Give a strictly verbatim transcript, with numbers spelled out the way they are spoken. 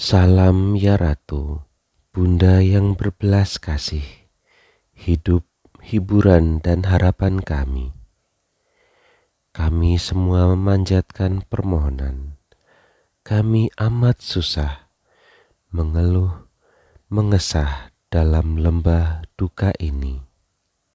Salam ya Ratu, Bunda yang berbelas kasih, hidup, hiburan, dan harapan kami. Kami semua memanjatkan permohonan. Kami amat susah, mengeluh, mengesah dalam lembah duka ini.